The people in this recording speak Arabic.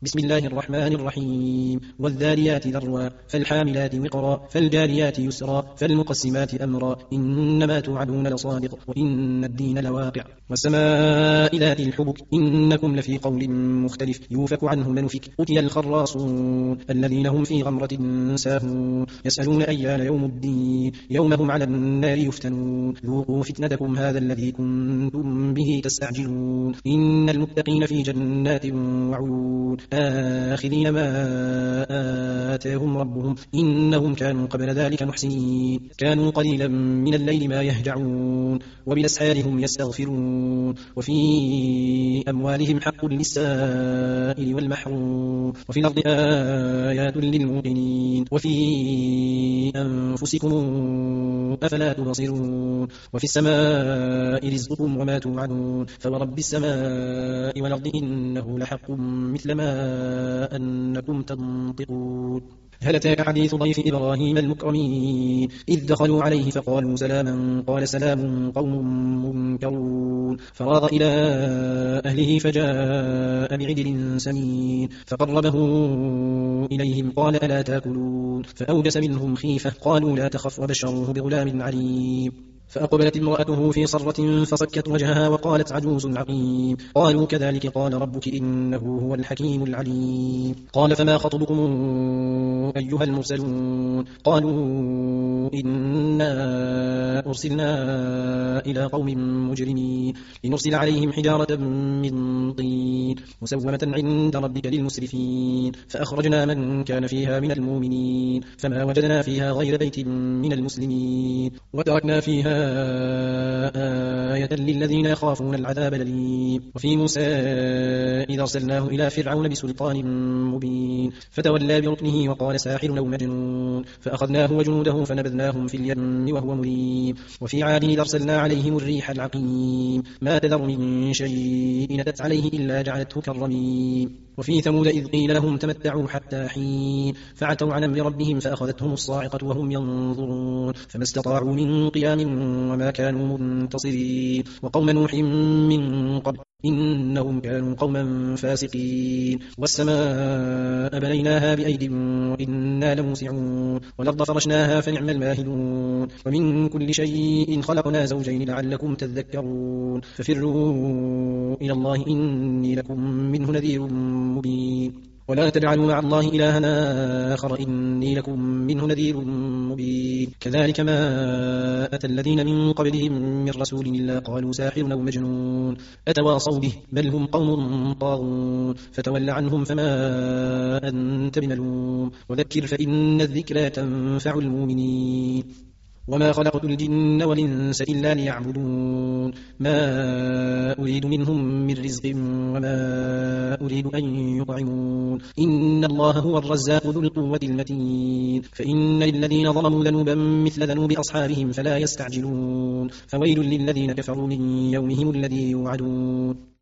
بسم الله الرحمن الرحيم والذاريات ذروا فالحاملات وقرا فالجاريات يسرا فالمقسمات أمرا إنما توعدون لصادق وإن الدين لواقع والسماء ذات الحبك إنكم لفي قول مختلف يوفك عنه من فك قتل الخراصون الذين هم في غمرة ساهون يسألون أيان يوم الدين يوم هم على النار يفتنون ذوقوا فتنتكم هذا الذي كنتم به تستعجلون إن المتقين في جنات وعيون آخذين ما آتاهم ربهم إنهم كانوا قبل ذلك محسنين كانوا قليلا من الليل ما يهجعون وبالأسحار هم يستغفرون وفي أموالهم حق للسائل والمحروم وفي الأرض آيات للموقنين وفي أنفسكم أفلا تبصرون وفي السماء رزقكم وما توعدون فورب السماء والأرض إنه لحق مثل ما أنكم تنطقون هل أتاك حديث ضيف إبراهيم المكرمين إذ دخلوا عليه فقالوا سلاما قال سلام قوم منكرون فراغ إلى أهله فجاء بعجل سمين فقربه إليهم قال ألا تأكلون فأوجس منهم خيفة قالوا لا تخف وبشروه بغلام عليم فأقبلت امرأته في صرة فصكت وجهها وقالت عجوز عقيم قالوا كذلك قال ربك إنه هو الحكيم العليم قال فما خطبكم أيها المرسلون قالوا إنا أرسلنا إلى قوم مجرمين لنرسل عليهم حجارة من طين مسومة عند ربك للمسرفين فأخرجنا من كان فيها من المؤمنين فما وجدنا فيها غير بيت من المسلمين وتركنا فيها آية للذين يخافون العذاب الأليم وفي موسى إذا أرسلناه إلى فرعون بسلطان مبين فتولى بركنه وقال ساحر أو مجنون فأخذناه وجنوده فنبذناهم في اليم وهو مليم وفي عاد إذا أرسلنا عليهم الريح العقيم ما تذر من شيء أتت عليه إلا جعلته كالرميم وفي ثمود إذ قيل لهم تمتعوا حتى حين فعتوا عن أمر ربهم فأخذتهم الصاعقة وهم ينظرون فما استطاعوا من قيام وما كانوا منتصرين وقوم نوح من قبل إنهم كانوا قوما فاسقين والسماء بنيناها بأيد وإنا لموسعون والأرض فرشناها فنعم الماهدون ومن كل شيء خلقنا زوجين لعلكم تذكرون ففروا إلى الله إني لكم منه نذير مبين ولا تجعلوا مع الله إلها آخر إني لكم منه نذير مبين كذلك ما أتى الذين من قبلهم من رسول إلا قالوا ساحر أو مجنون أتواصوا به بل هم قوم طاغون فتول عنهم فما أنت بملوم وذكر فإن الذكرى تنفع المؤمنين وما خلقت الجن والإنس إلا ليعبدون ما أريد منهم من رزق وما أريد أن يطعمون إن الله هو الرزاق ذو القوة المتين فإن للذين ظلموا ذنوبا مثل ذنوب أصحابهم فلا يستعجلون فويل للذين كفروا من يومهم الذي يوعدون